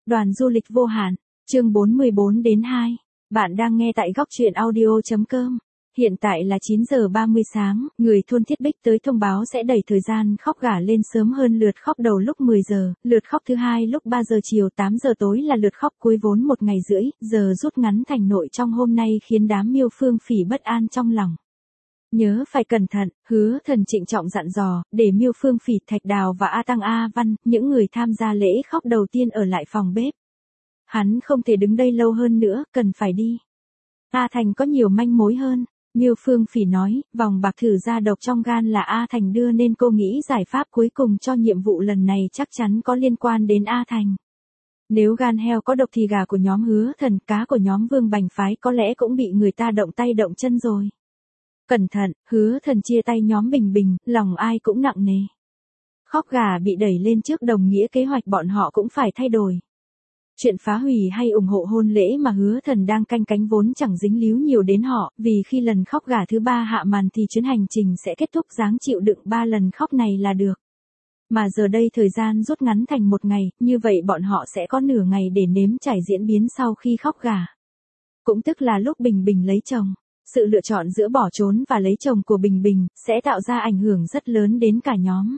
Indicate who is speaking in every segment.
Speaker 1: Đoàn du lịch vô hạn, chương 44-2. Bạn đang nghe tại góc truyện audio.com. Hiện tại là 9 giờ 30 sáng, người thôn Thiết Bích tới thông báo sẽ đẩy thời gian khóc gà lên sớm hơn lượt khóc đầu lúc 10 giờ, lượt khóc thứ hai lúc 3 giờ chiều 8 giờ tối là lượt khóc cuối vốn 1 ngày rưỡi, giờ rút ngắn thành nội trong hôm nay khiến đám Miêu Phương Phỉ bất an trong lòng. Nhớ phải cẩn thận, Hứa Thần trịnh trọng dặn dò, để Miêu Phương Phỉ, Thạch Đào và A Tăng A Văn, những người tham gia lễ khóc đầu tiên ở lại phòng bếp. Hắn không thể đứng đây lâu hơn nữa, cần phải đi. A Thành có nhiều manh mối hơn. Miêu Phương Phỉ nói, vòng bạc thử ra độc trong gan là A Thành đưa nên cô nghĩ giải pháp cuối cùng cho nhiệm vụ lần này chắc chắn có liên quan đến A Thành. Nếu gan heo có độc thì gà của nhóm Hứa Thần, cá của nhóm Vương Bành Phái có lẽ cũng bị người ta động tay động chân rồi. Cẩn thận, Hứa Thần chia tay nhóm Bình Bình, lòng ai cũng nặng nề. Khóc gà bị đẩy lên trước đồng nghĩa kế hoạch bọn họ cũng phải thay đổi. Chuyện phá hủy hay ủng hộ hôn lễ mà Hứa Thần đang canh cánh vốn chẳng dính líu nhiều đến họ, vì khi lần khóc gà thứ 3 hạ màn thì chuyến hành trình sẽ kết thúc dáng chịu đựng 3 lần khóc này là được. Mà giờ đây thời gian rút ngắn thành 1 ngày, như vậy bọn họ sẽ có nửa ngày để nếm trải diễn biến sau khi khóc gà. Cũng tức là lúc Bình Bình lấy chồng. Sự lựa chọn giữa bỏ trốn và lấy chồng của Bình Bình sẽ tạo ra ảnh hưởng rất lớn đến cả nhóm.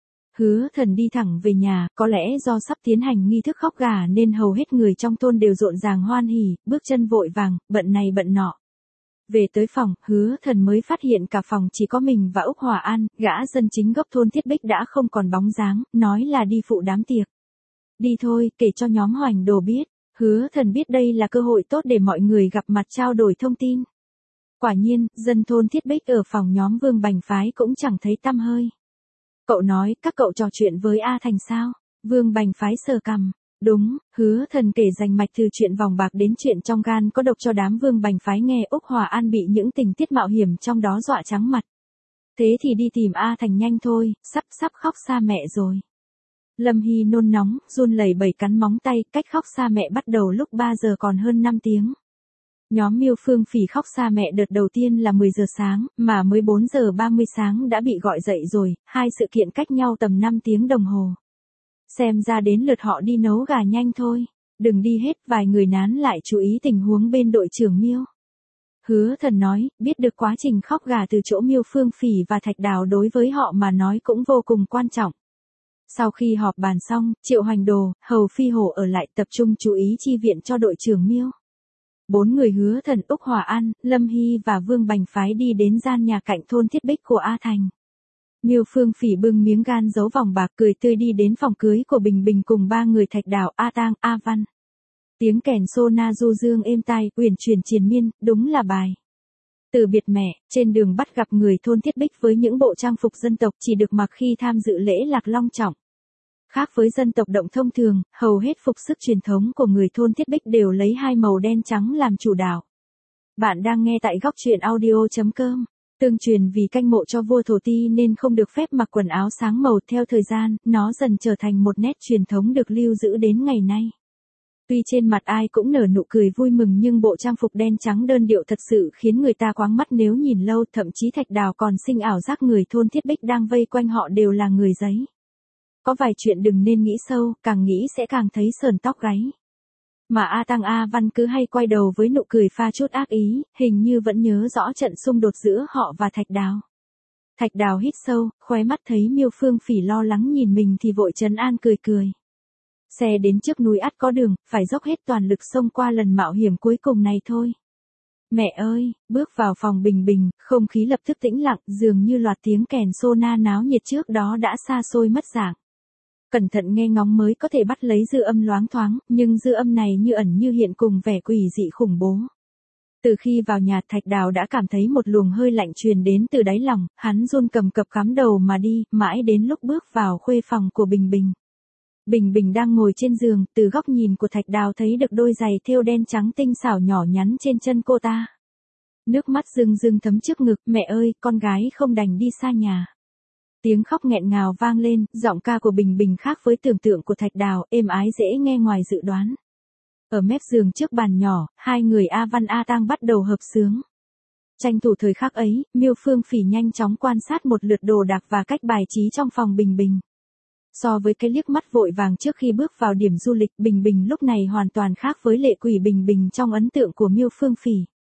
Speaker 1: Hứa Thần đi thẳng về nhà, có lẽ do sắp tiến hành nghi thức khóc gà nên hầu hết người trong thôn đều rộn ràng hoan hỉ, bước chân vội vàng, bận này bận nọ. Về tới phòng, Hứa Thần mới phát hiện cả phòng chỉ có mình và Úc Hòa An, gã dân chính gốc thôn Thiết Bích đã không còn bóng dáng, nói là đi phụ đám tiệc. Đi thôi, kể cho nhóm Hoành Đồ biết. Hứa Thần biết đây là cơ hội tốt để mọi người gặp mặt trao đổi thông tin. Quả nhiên, dân thôn Thiết Bích ở phòng nhóm Vương Bành Phái cũng chẳng thấy tăm hơi. Cậu nói, các cậu trò chuyện với A Thành sao? Vương Bành Phái sờ cằm. Đúng, Hứa Thần kể rành mạch từ chuyện vòng bạc đến chuyện trong gan có độc cho đám Vương Bành Phái nghe. Úc Hòa An bị những tình tiết mạo hiểm trong đó dọa trắng mặt. Thế thì đi tìm A Thành nhanh thôi, sắp khóc xa mẹ rồi. Lâm Hy nôn nóng, run lẩy bẩy cắn móng tay, cách khóc xa mẹ bắt đầu lúc 3 giờ còn hơn 5 tiếng. Nhóm Miêu Phương Phỉ khóc xa mẹ đợt đầu tiên là 10 giờ sáng, mà mới 4 giờ 30 sáng đã bị gọi dậy rồi, hai sự kiện cách nhau tầm 5 tiếng đồng hồ. Xem ra đến lượt họ đi nấu gà nhanh thôi. Đừng đi hết, vài người nán lại chú ý tình huống bên đội trưởng Miêu. Hứa Thần nói, biết được quá trình khóc gà từ chỗ Miêu Phương Phỉ và Thạch Đào đối với họ mà nói cũng vô cùng quan trọng. Sau khi họp bàn xong, Triệu Hoành Đồ, Hầu Phi Hổ ở lại tập trung chú ý chi viện cho đội trưởng Miêu. 4 người Hứa Thần, Úc Hòa An, Lâm Hy và Vương Bành Phái đi đến gian nhà cạnh thôn Thiết Bích của A Thành. Miêu Phương Phỉ bưng miếng gan giấu vòng bạc cười tươi đi đến phòng cưới của Bình Bình cùng 3 người Thạch Đào, A Tang, A Văn. Tiếng kèn sona du dương êm tai, uyển chuyển triền miên, đúng là bài. Từ biệt mẹ, trên đường bắt gặp người thôn Thiết Bích với những bộ trang phục dân tộc chỉ được mặc khi tham dự lễ lạc long trọng. Khác với dân tộc động thông thường, hầu hết phục sức truyền thống của người thôn Thiết Bích đều lấy 2 màu đen trắng làm chủ đạo. Bạn đang nghe tại góc truyện audio.com. Tương truyền vì canh mộ cho vua Thổ Ti nên không được phép mặc quần áo sáng màu. Theo thời gian, nó dần trở thành một nét truyền thống được lưu giữ đến ngày nay. Tuy trên mặt ai cũng nở nụ cười vui mừng nhưng bộ trang phục đen trắng đơn điệu thật sự khiến người ta choáng mắt nếu nhìn lâu. Thậm chí Thạch Đào còn sinh ảo giác người thôn Thiết Bích đang vây quanh họ đều là người giấy. Có vài chuyện đừng nên nghĩ sâu, càng nghĩ sẽ càng thấy sởn tóc gáy. Mà A Tăng A Văn cứ hay quay đầu với nụ cười pha chút ác ý, hình như vẫn nhớ rõ trận xung đột giữa họ và Thạch Đào. Thạch Đào hít sâu, khóe mắt thấy Miêu Phương Phỉ lo lắng nhìn mình thì vội trấn an cười cười. Xe đến trước núi ắt có đường, phải dốc hết toàn lực xông qua lần mạo hiểm cuối cùng này thôi. Mẹ ơi, bước vào phòng Bình Bình, không khí lập tức tĩnh lặng, dường như loạt tiếng kèn sona náo nhiệt trước đó đã xa xôi mất dạng. Cẩn thận nghe ngóng mới có thể bắt lấy dư âm loáng thoáng, nhưng dư âm này như ẩn như hiện cùng vẻ quỷ dị khủng bố. Từ khi vào nhà Thạch Đào đã cảm thấy một luồng hơi lạnh truyền đến từ đáy lòng, hắn run cầm cập cắm đầu mà đi, mãi đến lúc bước vào khuê phòng của Bình Bình. Bình Bình đang ngồi trên giường, từ góc nhìn của Thạch Đào thấy được đôi giày thêu đen trắng tinh xảo nhỏ nhắn trên chân cô ta. Nước mắt rưng rưng thấm trước ngực, mẹ ơi, con gái không đành đi xa nhà. Tiếng khóc nghẹn ngào vang lên, giọng ca của Bình Bình khác với tưởng tượng của Thạch Đào, êm ái dễ nghe ngoài dự đoán. Ở mép giường trước bàn nhỏ, hai người A Văn A Tang bắt đầu hợp xướng. Tranh thủ thời khắc ấy, Miêu Phương Phỉ nhanh chóng quan sát một lượt đồ đạc và cách bài trí trong phòng Bình Bình. So với cái liếc mắt vội vàng trước khi bước vào điểm du lịch, Bình Bình lúc này hoàn toàn khác với Lệ Quỷ Bình Bình trong ấn tượng của Miêu Phương Phỉ.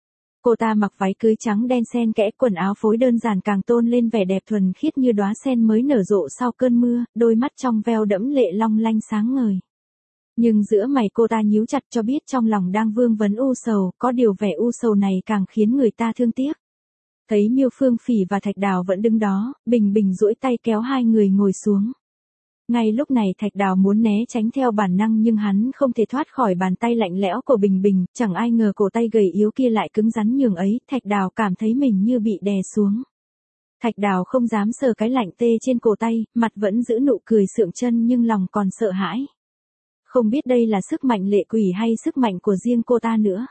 Speaker 1: Cô ta mặc váy cưới trắng đen xen kẽ, quần áo phối đơn giản càng tôn lên vẻ đẹp thuần khiết như đóa sen mới nở rộ sau cơn mưa, đôi mắt trong veo đẫm lệ long lanh sáng ngời. Nhưng giữa mày cô ta nhíu chặt cho biết trong lòng đang vương vấn u sầu, có điều vẻ u sầu này càng khiến người ta thương tiếc. Thấy Miêu Phương Phỉ và Thạch Đào vẫn đứng đó, Bình Bình duỗi tay kéo hai người ngồi xuống. Ngay lúc này Thạch Đào muốn né tránh theo bản năng nhưng hắn không thể thoát khỏi bàn tay lạnh lẽo của Bình Bình, chẳng ai ngờ cổ tay gầy yếu kia lại cứng rắn nhường ấy, Thạch Đào cảm thấy mình như bị đè xuống. Thạch Đào không dám sờ cái lạnh tê trên cổ tay, mặt vẫn giữ nụ cười sượng chân nhưng lòng còn sợ hãi. Không biết đây là sức mạnh Lệ Quỷ hay sức mạnh của riêng cô ta nữa.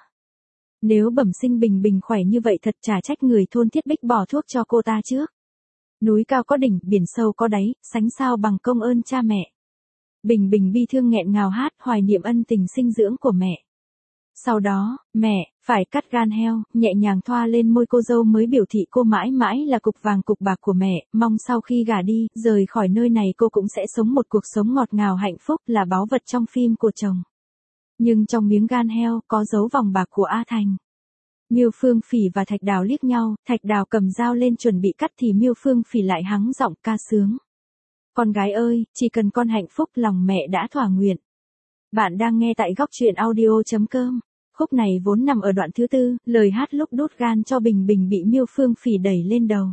Speaker 1: Nếu bẩm sinh Bình Bình khỏe như vậy thật chả trách người thôn Thiết Bích bỏ thuốc cho cô ta trước. Núi cao có đỉnh, biển sâu có đáy, sánh sao bằng công ơn cha mẹ. Bình Bình bi thương nghẹn ngào hát hoài niệm ân tình sinh dưỡng của mẹ. Sau đó, mẹ, phải cắt gan heo, nhẹ nhàng thoa lên môi cô dâu mới biểu thị cô mãi mãi là cục vàng cục bạc của mẹ, mong sau khi gả đi, rời khỏi nơi này cô cũng sẽ sống một cuộc sống ngọt ngào hạnh phúc là báu vật trong phim của chồng. Nhưng trong miếng gan heo có dấu vòng bạc của A Thành. Miêu Phương Phỉ và Thạch Đào liếc nhau, Thạch Đào cầm dao lên chuẩn bị cắt thì Miêu Phương Phỉ lại hắng giọng ca sướng. Con gái ơi, chỉ cần con hạnh phúc lòng mẹ đã thỏa nguyện. Bạn đang nghe tại góc truyện audio.com. Khúc này vốn nằm ở đoạn thứ 4, lời hát lúc đút gan cho Bình Bình bị Miêu Phương Phỉ đẩy lên đầu.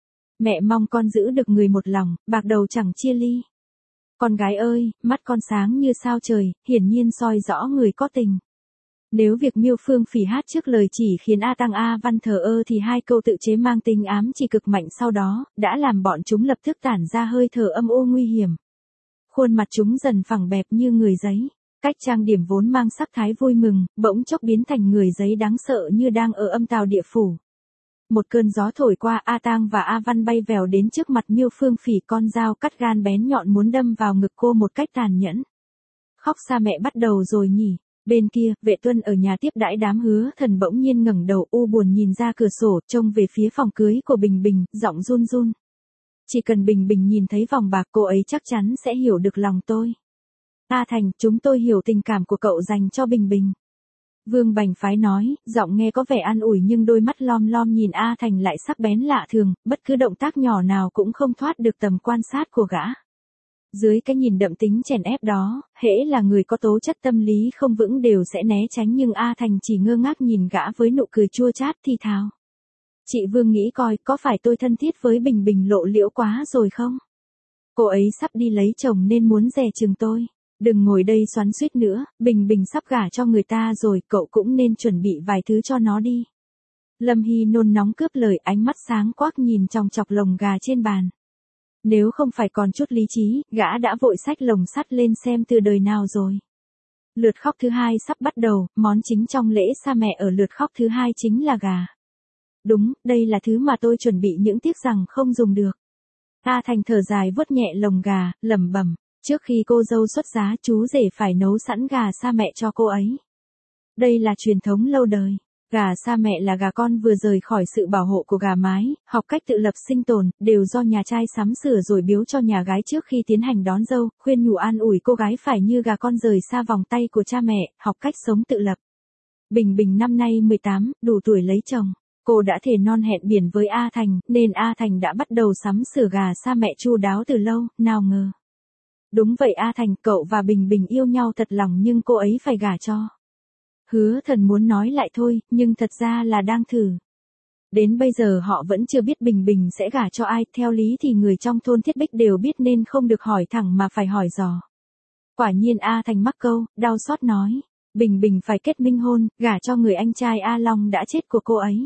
Speaker 1: Mẹ mong con giữ được người một lòng, bạc đầu chẳng chia ly. Con gái ơi, mắt con sáng như sao trời, hiển nhiên soi rõ người có tình. Nếu việc Miêu Phương Phỉ hát trước lời chỉ khiến A Tăng A Văn thờ ơ thì hai câu tự chế mang tính ám chỉ cực mạnh sau đó, đã làm bọn chúng lập tức tản ra hơi thở âm u nguy hiểm. Khuôn mặt chúng dần phẳng bẹp như người giấy. Cách trang điểm vốn mang sắc thái vui mừng, bỗng chốc biến thành người giấy đáng sợ như đang ở âm tào địa phủ. Một cơn gió thổi qua, A Tang và A Văn bay vèo đến trước mặt Miêu Phương Phỉ, con dao cắt gan bén nhọn muốn đâm vào ngực cô một cách tàn nhẫn. Khóc xa mẹ bắt đầu rồi nhỉ. Bên kia, Vệ Tuân ở nhà tiếp đãi đám Hứa Thần bỗng nhiên ngẩng đầu u buồn nhìn ra cửa sổ, trông về phía phòng cưới của Bình Bình, giọng run run. Chỉ cần Bình Bình nhìn thấy vòng bạc cô ấy chắc chắn sẽ hiểu được lòng tôi. A Thành, chúng tôi hiểu tình cảm của cậu dành cho Bình Bình. Vương Bành Phái nói, giọng nghe có vẻ an ủi nhưng đôi mắt lom lom nhìn A Thành lại sắc bén lạ thường, bất cứ động tác nhỏ nào cũng không thoát được tầm quan sát của gã. Dưới cái nhìn đậm tính chèn ép đó, hễ là người có tố chất tâm lý không vững đều sẽ né tránh nhưng A Thành chỉ ngơ ngác nhìn gã với nụ cười chua chát thì thào. Chị Vương nghĩ coi, có phải tôi thân thiết với Bình Bình lộ liễu quá rồi không? Cô ấy sắp đi lấy chồng nên muốn dè chừng tôi. Đừng ngồi đây xoắn xuýt nữa, Bình Bình sắp gả cho người ta rồi, cậu cũng nên chuẩn bị vài thứ cho nó đi. Lâm Hy nôn nóng cướp lời, ánh mắt sáng quắc nhìn chòng chọc lồng gà trên bàn. Nếu không phải còn chút lý trí, gã đã vội xách lồng sắt lên xem từ đời nào rồi. Lượt khóc thứ 2 sắp bắt đầu, món chính trong lễ sa mẹ ở lượt khóc thứ 2 chính là gà. Đúng, đây là thứ mà tôi chuẩn bị những tiếc rằng không dùng được. A Thành thở dài vuốt nhẹ lồng gà, lẩm bẩm. Trước khi cô dâu xuất giá chú rể phải nấu sẵn gà sa mẹ cho cô ấy. Đây là truyền thống lâu đời. Gà sa mẹ là gà con vừa rời khỏi sự bảo hộ của gà mái, học cách tự lập sinh tồn, đều do nhà trai sắm sửa rồi biếu cho nhà gái trước khi tiến hành đón dâu, khuyên nhủ an ủi cô gái phải như gà con rời xa vòng tay của cha mẹ, học cách sống tự lập. Bình Bình năm nay 18, đủ tuổi lấy chồng. Cô đã thề non hẹn biển với A Thành, nên A Thành đã bắt đầu sắm sửa gà sa mẹ chu đáo từ lâu, nào ngờ. Đúng vậy A Thành, cậu và Bình Bình yêu nhau thật lòng nhưng cô ấy phải gả cho. Hứa Thần muốn nói lại thôi, nhưng thật ra là đang thử. Đến bây giờ họ vẫn chưa biết Bình Bình sẽ gả cho ai, theo lý thì người trong thôn Thiết Bích đều biết nên không được hỏi thẳng mà phải hỏi dò. Quả nhiên A Thành mắc câu, đau xót nói. Bình Bình phải kết minh hôn, gả cho người anh trai A Long đã chết của cô ấy.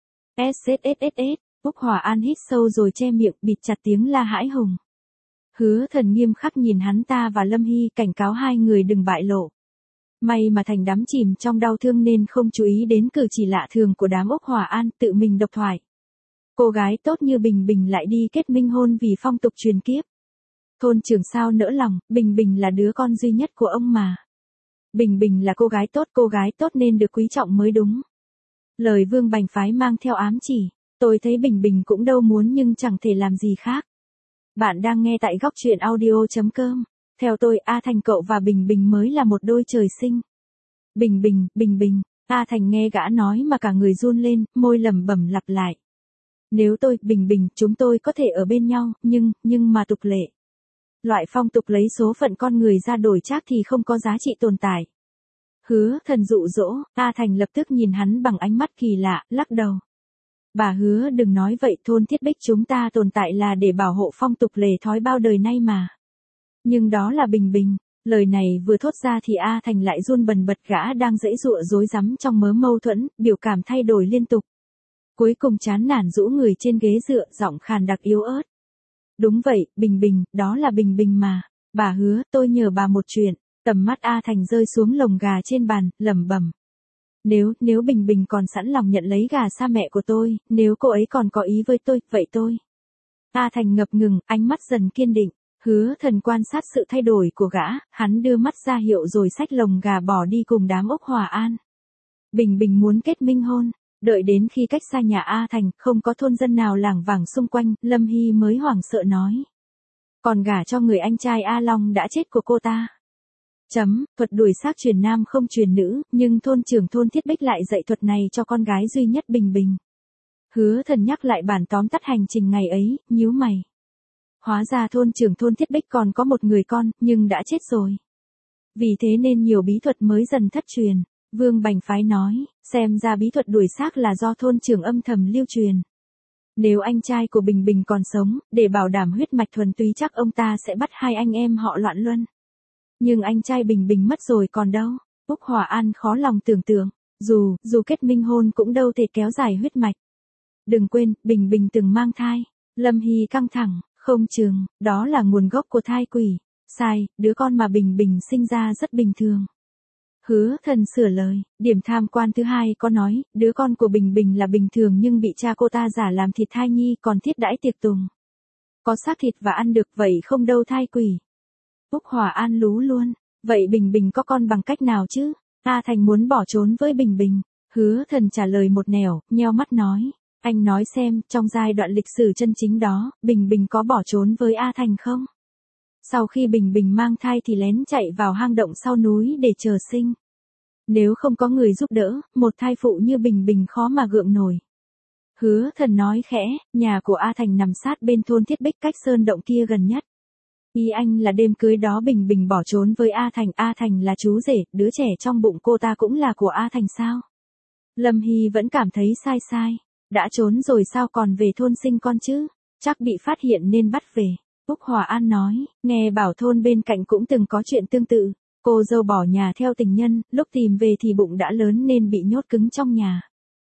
Speaker 1: SSSSS, Úc Hòa An hít sâu rồi che miệng, bịt chặt tiếng la hãi hùng. Hứa Thần nghiêm khắc nhìn hắn ta và Lâm Hy, cảnh cáo hai người đừng bại lộ. May mà Thành đắm chìm trong đau thương nên không chú ý đến cử chỉ lạ thường của đám Úc Hòa An, tự mình độc thoại. Cô gái tốt như Bình Bình lại đi kết minh hôn vì phong tục truyền kiếp. Thôn trưởng sao nỡ lòng, Bình Bình là đứa con duy nhất của ông mà. Bình Bình là cô gái tốt nên được quý trọng mới đúng. Lời Vương Bành Phái mang theo ám chỉ, tôi thấy Bình Bình cũng đâu muốn nhưng chẳng thể làm gì khác. Bạn đang nghe tại góc truyện audio.com. Theo tôi, A Thành cậu và Bình Bình mới là một đôi trời sinh. Bình Bình, Bình Bình, A Thành nghe gã nói mà cả người run lên, môi lẩm bẩm lặp lại. Nếu tôi, Bình Bình, chúng tôi có thể ở bên nhau, nhưng mà tục lệ. Loại phong tục lấy số phận con người ra đổi trác thì không có giá trị tồn tại. Hứa Thần dụ dỗ, A Thành lập tức nhìn hắn bằng ánh mắt kỳ lạ, lắc đầu. Bà Hứa đừng nói vậy, thôn Thiết Bích chúng ta tồn tại là để bảo hộ phong tục lề thói bao đời nay mà. Nhưng đó là Bình Bình, lời này vừa thốt ra thì A Thành lại run bần bật, gã đang giãy giụa rối rắm trong mớ mâu thuẫn, biểu cảm thay đổi liên tục. Cuối cùng chán nản rũ người trên ghế dựa, giọng khàn đặc yếu ớt. Đúng vậy, Bình Bình, đó là Bình Bình mà. Bà Hứa, tôi nhờ bà một chuyện. Tầm mắt A Thành rơi xuống lồng gà trên bàn, lẩm bẩm. Nếu Bình Bình còn sẵn lòng nhận lấy gà sa mẹ của tôi, nếu cô ấy còn có ý với tôi, vậy tôi. A Thành ngập ngừng, ánh mắt dần kiên định. Hứa Thần quan sát sự thay đổi của gã, hắn đưa mắt ra hiệu rồi xách lồng gà bỏ đi cùng đám Úc Hòa An. Bình Bình muốn kết minh hôn, đợi đến khi cách xa nhà A Thành, không có thôn dân nào lảng vảng xung quanh, Lâm Hy mới hoảng sợ nói. Còn gả cho người anh trai A Long đã chết của cô ta. Thuật đuổi xác truyền nam không truyền nữ, nhưng thôn trưởng thôn Thiết Bích lại dạy thuật này cho con gái duy nhất Bình Bình. Hứa Thần nhắc lại bản tóm tắt hành trình ngày ấy, nhíu mày. Hóa ra thôn trưởng thôn Thiết Bích còn có một người con, nhưng đã chết rồi. Vì thế nên nhiều bí thuật mới dần thất truyền. Vương Bành Phái nói, xem ra bí thuật đuổi xác là do thôn trưởng âm thầm lưu truyền. Nếu anh trai của Bình Bình còn sống, để bảo đảm huyết mạch thuần túy chắc ông ta sẽ bắt hai anh em họ Loạn Luân. Nhưng anh trai Bình Bình mất rồi còn đâu. Úc Hòa An khó lòng tưởng tượng, dù kết minh hôn cũng đâu thể kéo dài huyết mạch. Đừng quên, Bình Bình từng mang thai. Lâm Hy căng thẳng, không chừng, đó là nguồn gốc của thai quỷ. Sai, đứa con mà Bình Bình sinh ra rất bình thường. Hứa Thần sửa lời, điểm tham quan thứ hai có nói, đứa con của Bình Bình là bình thường nhưng bị cha cô ta giả làm thịt thai nhi còn thiết đãi tiệc tùng. Có xác thịt và ăn được vậy không đâu thai quỷ. Úc Hòa An lú luôn, vậy Bình Bình có con bằng cách nào chứ? A Thành muốn bỏ trốn với Bình Bình. Hứa Thần trả lời một nẻo, nheo mắt nói, anh nói xem, trong giai đoạn lịch sử chân chính đó, Bình Bình có bỏ trốn với A Thành không? Sau khi Bình Bình mang thai thì lén chạy vào hang động sau núi để chờ sinh. Nếu không có người giúp đỡ, một thai phụ như Bình Bình khó mà gượng nổi. Hứa Thần nói khẽ, nhà của A Thành nằm sát bên thôn Thiết Bích cách sơn động kia gần nhất. Ý anh là đêm cưới đó Bình Bình bỏ trốn với A Thành là chú rể, đứa trẻ trong bụng cô ta cũng là của A Thành sao? Lâm Hy vẫn cảm thấy sai. Đã trốn rồi sao còn về thôn sinh con chứ? Chắc bị phát hiện nên bắt về. Úc Hòa An nói, nghe bảo thôn bên cạnh cũng từng có chuyện tương tự. Cô dâu bỏ nhà theo tình nhân, lúc tìm về thì bụng đã lớn nên bị nhốt cứng trong nhà.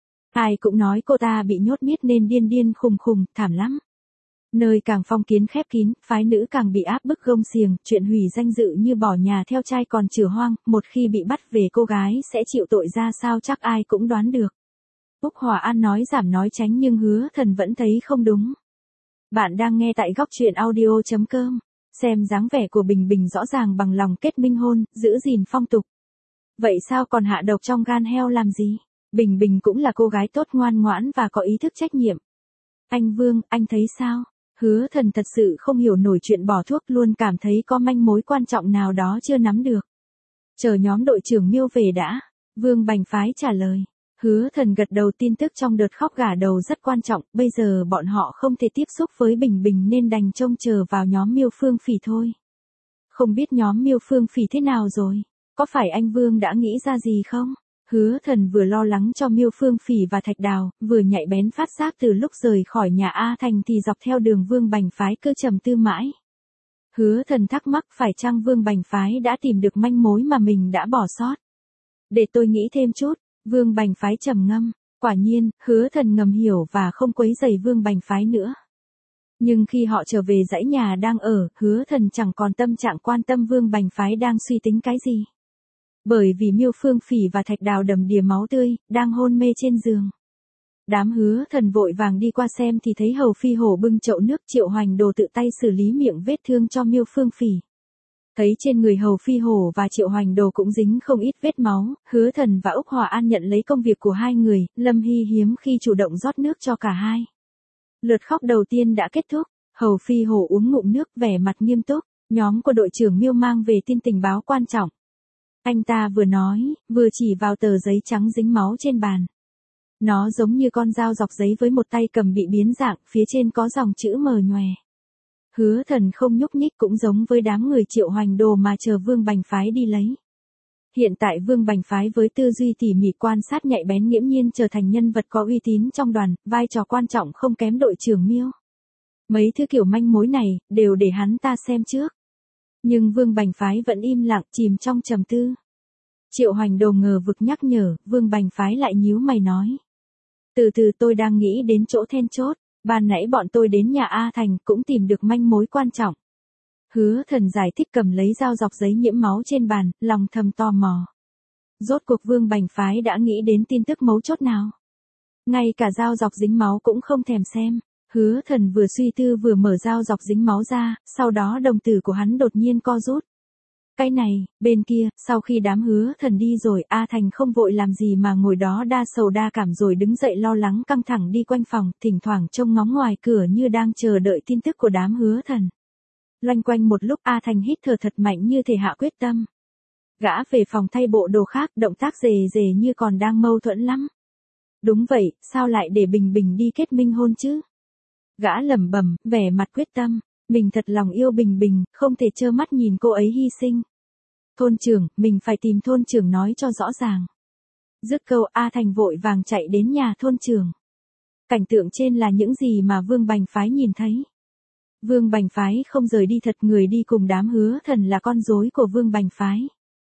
Speaker 1: Ai cũng nói cô ta bị nhốt miết nên điên khùng, thảm lắm. Nơi càng phong kiến khép kín, phái nữ càng bị áp bức gông xiềng, chuyện hủy danh dự như bỏ nhà theo trai còn chửa hoang, một khi bị bắt về cô gái sẽ chịu tội ra sao chắc ai cũng đoán được. Úc Hòa An nói giảm nói tránh nhưng Hứa Thần vẫn thấy không đúng. Bạn đang nghe tại góc truyện audio.com, xem dáng vẻ của Bình Bình rõ ràng bằng lòng kết minh hôn, giữ gìn phong tục. Vậy sao còn hạ độc trong gan heo làm gì? Bình Bình cũng là cô gái tốt ngoan ngoãn và có ý thức trách nhiệm. Anh Vương, anh thấy sao? Hứa Thần thật sự không hiểu nổi chuyện bỏ thuốc, luôn cảm thấy có manh mối quan trọng nào đó chưa nắm được. Chờ nhóm đội trưởng Miêu về đã. Vương Bành Phái trả lời. Hứa Thần gật đầu, tin tức trong đợt khóc gà đầu rất quan trọng, bây giờ bọn họ không thể tiếp xúc với Bình Bình nên đành trông chờ vào nhóm Miêu Phương Phỉ thôi. Không biết nhóm Miêu Phương Phỉ thế nào rồi? Có phải anh Vương đã nghĩ ra gì không? Hứa Thần vừa lo lắng cho Miêu Phương Phỉ và Thạch Đào, vừa nhạy bén phát giác từ lúc rời khỏi nhà A Thành thì dọc theo đường Vương Bành Phái cứ trầm tư mãi. Hứa Thần thắc mắc phải chăng Vương Bành Phái đã tìm được manh mối mà mình đã bỏ sót. Để tôi nghĩ thêm chút. Vương Bành Phái trầm ngâm, quả nhiên, Hứa Thần ngầm hiểu và không quấy rầy Vương Bành Phái nữa. Nhưng khi họ trở về dãy nhà đang ở, Hứa Thần chẳng còn tâm trạng quan tâm Vương Bành Phái đang suy tính cái gì. Bởi vì Miêu Phương Phỉ và Thạch Đào đầm đìa máu tươi, đang hôn mê trên giường. Đám Hứa Thần vội vàng đi qua xem thì thấy Hầu Phi Hổ bưng chậu nước, Triệu Hoành Đồ tự tay xử lý miệng vết thương cho Miêu Phương Phỉ. Thấy trên người Hầu Phi Hổ và Triệu Hoành Đồ cũng dính không ít vết máu, Hứa Thần và Úc Hòa An nhận lấy công việc của hai người, Lâm Hy hiếm khi chủ động rót nước cho cả hai. Lượt khóc đầu tiên đã kết thúc, Hầu Phi Hổ uống ngụm nước vẻ mặt nghiêm túc, nhóm của đội trưởng Miêu mang về tin tình báo quan trọng. Anh ta vừa nói, vừa chỉ vào tờ giấy trắng dính máu trên bàn. Nó giống như con dao dọc giấy với một tay cầm bị biến dạng, phía trên có dòng chữ mờ nhòe. Hứa Thần không nhúc nhích, cũng giống với đám người Triệu Hoành Đồ mà chờ Vương Bành Phái đi lấy. Hiện tại Vương Bành Phái với tư duy tỉ mỉ quan sát nhạy bén nghiễm nhiên trở thành nhân vật có uy tín trong đoàn, vai trò quan trọng không kém đội trưởng Miêu. Mấy thứ kiểu manh mối này, đều để hắn ta xem trước. Nhưng Vương Bành Phái vẫn im lặng, chìm trong trầm tư. Triệu Hoành Đồ ngờ vực nhắc nhở, Vương Bành Phái lại nhíu mày nói. Từ từ, tôi đang nghĩ đến chỗ then chốt, ban nãy bọn tôi đến nhà A Thành cũng tìm được manh mối quan trọng. Hứa Thần giải thích, cầm lấy dao dọc giấy nhiễm máu trên bàn, lòng thầm tò mò. Rốt cuộc Vương Bành Phái đã nghĩ đến tin tức mấu chốt nào? Ngay cả dao dọc dính máu cũng không thèm xem. Hứa Thần vừa suy tư vừa mở dao dọc dính máu ra, sau đó đồng tử của hắn đột nhiên co rút. Cái này, bên kia, sau khi đám Hứa Thần đi rồi, A Thành không vội làm gì mà ngồi đó đa sầu đa cảm rồi đứng dậy lo lắng căng thẳng đi quanh phòng, thỉnh thoảng trông ngóng ngoài cửa như đang chờ đợi tin tức của đám Hứa Thần. Loanh quanh một lúc, A Thành hít thở thật mạnh như thể hạ quyết tâm. Gã về phòng thay bộ đồ khác, động tác rề rề như còn đang mâu thuẫn lắm. Đúng vậy, sao lại để Bình Bình đi kết minh hôn chứ? Gã lẩm bẩm, vẻ mặt quyết tâm, mình thật lòng yêu Bình Bình, không thể trơ mắt nhìn cô ấy hy sinh. Thôn trưởng, mình phải tìm thôn trưởng nói cho rõ ràng. Dứt câu, A Thành vội vàng chạy đến nhà thôn trưởng. Cảnh tượng trên là những gì mà Vương Bành Phái nhìn thấy. Vương Bành Phái không rời đi thật, người đi cùng đám Hứa Thần là con rối của Vương Bành Phái.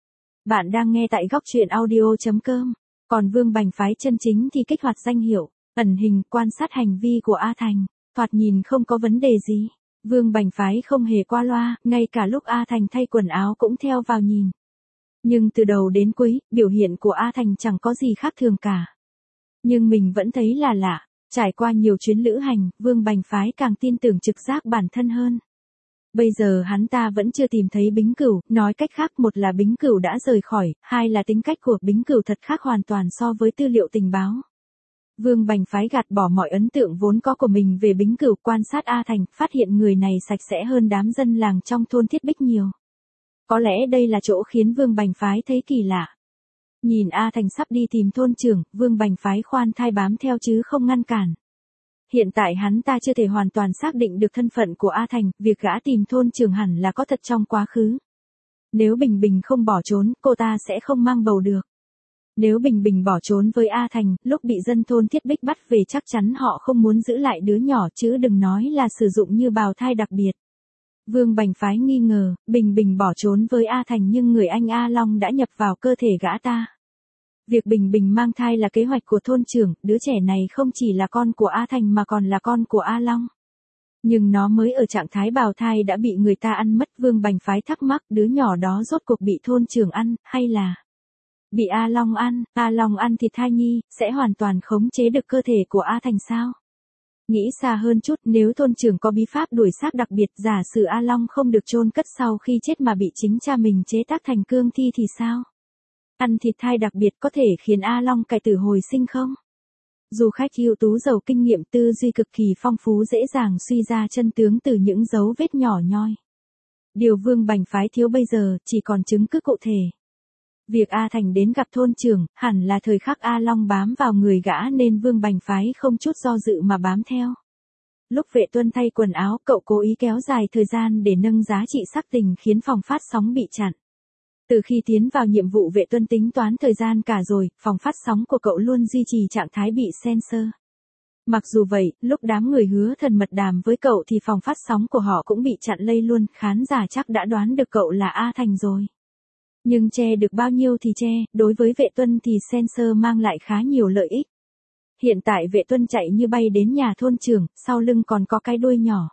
Speaker 1: Bạn đang nghe tại góc truyện audio.com. Còn Vương Bành Phái chân chính thì kích hoạt danh hiệu, ẩn hình, quan sát hành vi của A Thành. Thoạt nhìn không có vấn đề gì. Vương Bành Phái không hề qua loa, ngay cả lúc A Thành thay quần áo cũng theo vào nhìn. Nhưng từ đầu đến cuối, biểu hiện của A Thành chẳng có gì khác thường cả. Nhưng mình vẫn thấy là lạ. Trải qua nhiều chuyến lữ hành, Vương Bành Phái càng tin tưởng trực giác bản thân hơn. Bây giờ hắn ta vẫn chưa tìm thấy Bính Cửu, nói cách khác, một là Bính Cửu đã rời khỏi, hai là tính cách của Bính Cửu thật khác hoàn toàn so với tư liệu tình báo. Vương Bành Phái gạt bỏ mọi ấn tượng vốn có của mình về Bính Cửu, quan sát A Thành, phát hiện người này sạch sẽ hơn đám dân làng trong thôn Thiết Bích nhiều. Có lẽ đây là chỗ khiến Vương Bành Phái thấy kỳ lạ. Nhìn A Thành sắp đi tìm thôn trưởng, Vương Bành Phái khoan thai bám theo chứ không ngăn cản. Hiện tại hắn ta chưa thể hoàn toàn xác định được thân phận của A Thành, việc gã tìm thôn trưởng hẳn là có thật trong quá khứ. Nếu Bình Bình không bỏ trốn, cô ta sẽ không mang bầu được. Nếu Bình Bình bỏ trốn với A Thành, lúc bị dân thôn Thiết Bích bắt về chắc chắn họ không muốn giữ lại đứa nhỏ, chứ đừng nói là sử dụng như bào thai đặc biệt. Vương Bành Phái nghi ngờ, Bình Bình bỏ trốn với A Thành nhưng người anh A Long đã nhập vào cơ thể gã ta. Việc Bình Bình mang thai là kế hoạch của thôn trưởng, đứa trẻ này không chỉ là con của A Thành mà còn là con của A Long. Nhưng nó mới ở trạng thái bào thai đã bị người ta ăn mất. Vương Bành Phái thắc mắc, đứa nhỏ đó rốt cuộc bị thôn trưởng ăn, hay là bị A Long ăn? A Long ăn thịt thai nhi, sẽ hoàn toàn khống chế được cơ thể của A Thành sao? Nghĩ xa hơn chút, nếu thôn trưởng có bí pháp đuổi xác đặc biệt, giả sử A Long không được chôn cất sau khi chết mà bị chính cha mình chế tác thành cương thi thì sao? Ăn thịt thai đặc biệt có thể khiến A Long cải tử hồi sinh không? Du khách ưu tú giàu kinh nghiệm, tư duy cực kỳ phong phú, dễ dàng suy ra chân tướng từ những dấu vết nhỏ nhoi. Điều Vương Bành Phái thiếu bây giờ chỉ còn chứng cứ cụ thể. Việc A Thành đến gặp thôn trưởng, hẳn là thời khắc A Long bám vào người gã nên Vương Bành Phái không chút do dự mà bám theo. Lúc Vệ Tuân thay quần áo, cậu cố ý kéo dài thời gian để nâng giá trị sắc tình khiến phòng phát sóng bị chặn. Từ khi tiến vào nhiệm vụ, Vệ Tuân tính toán thời gian cả rồi, phòng phát sóng của cậu luôn duy trì trạng thái bị censor. Mặc dù vậy, lúc đám người Hứa Thần mật đàm với cậu thì phòng phát sóng của họ cũng bị chặn lây luôn, khán giả chắc đã đoán được cậu là A Thành rồi. Nhưng che được bao nhiêu thì che, đối với Vệ Tuân thì censor mang lại khá nhiều lợi ích. Hiện tại Vệ Tuân chạy như bay đến nhà thôn trưởng, sau lưng còn có cái đuôi nhỏ.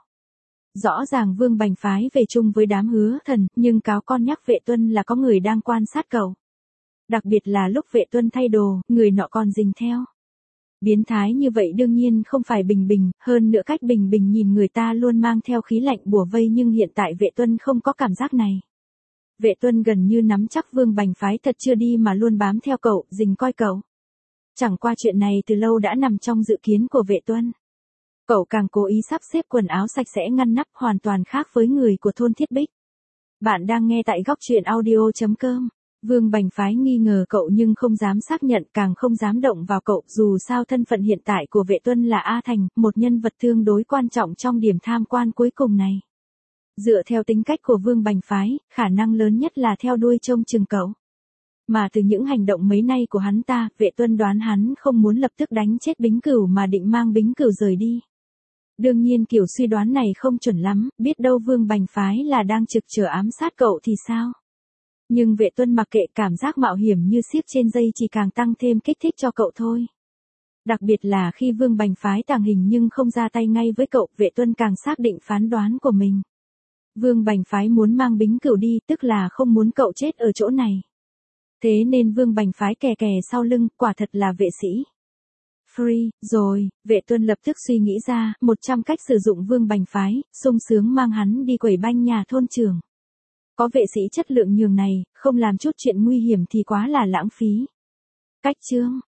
Speaker 1: Rõ ràng Vương Bành Phái về chung với đám Hứa Thần, nhưng cáo con nhắc Vệ Tuân là có người đang quan sát cậu. Đặc biệt là lúc Vệ Tuân thay đồ, người nọ còn rình theo. Biến thái như vậy đương nhiên không phải Bình Bình, hơn nữa cách Bình Bình nhìn người ta luôn mang theo khí lạnh bủa vây, nhưng hiện tại Vệ Tuân không có cảm giác này. Vệ Tuân gần như nắm chắc Vương Bành Phái thật chưa đi mà luôn bám theo cậu, rình coi cậu. Chẳng qua chuyện này từ lâu đã nằm trong dự kiến của Vệ Tuân. Cậu càng cố ý sắp xếp quần áo sạch sẽ ngăn nắp hoàn toàn khác với người của thôn Thiết Bích. Bạn đang nghe tại góc truyện audio.com. Vương Bành Phái nghi ngờ cậu nhưng không dám xác nhận, càng không dám động vào cậu, dù sao thân phận hiện tại của Vệ Tuân là A Thành, một nhân vật tương đối quan trọng trong điểm tham quan cuối cùng này. Dựa theo tính cách của Vương Bành Phái, khả năng lớn nhất là theo đuôi trông chừng cậu. Mà từ những hành động mấy nay của hắn ta, Vệ Tuân đoán hắn không muốn lập tức đánh chết Bính Cửu mà định mang Bính Cửu rời đi. Đương nhiên kiểu suy đoán này không chuẩn lắm, biết đâu Vương Bành Phái là đang trực chờ ám sát cậu thì sao? Nhưng Vệ Tuân mặc kệ, cảm giác mạo hiểm như xiếc trên dây chỉ càng tăng thêm kích thích cho cậu thôi. Đặc biệt là khi Vương Bành Phái tàng hình nhưng không ra tay ngay với cậu, Vệ Tuân càng xác định phán đoán của mình. Vương Bành Phái muốn mang Bính Cửu đi, tức là không muốn cậu chết ở chỗ này. Thế nên Vương Bành Phái kè kè sau lưng, quả thật là vệ sĩ. Free, rồi, Vệ Tuân lập tức suy nghĩ ra 100 cách sử dụng Vương Bành Phái, sung sướng mang hắn đi quẩy banh nhà thôn trưởng. Có vệ sĩ chất lượng nhường này, không làm chút chuyện nguy hiểm thì quá là lãng phí. Cách chương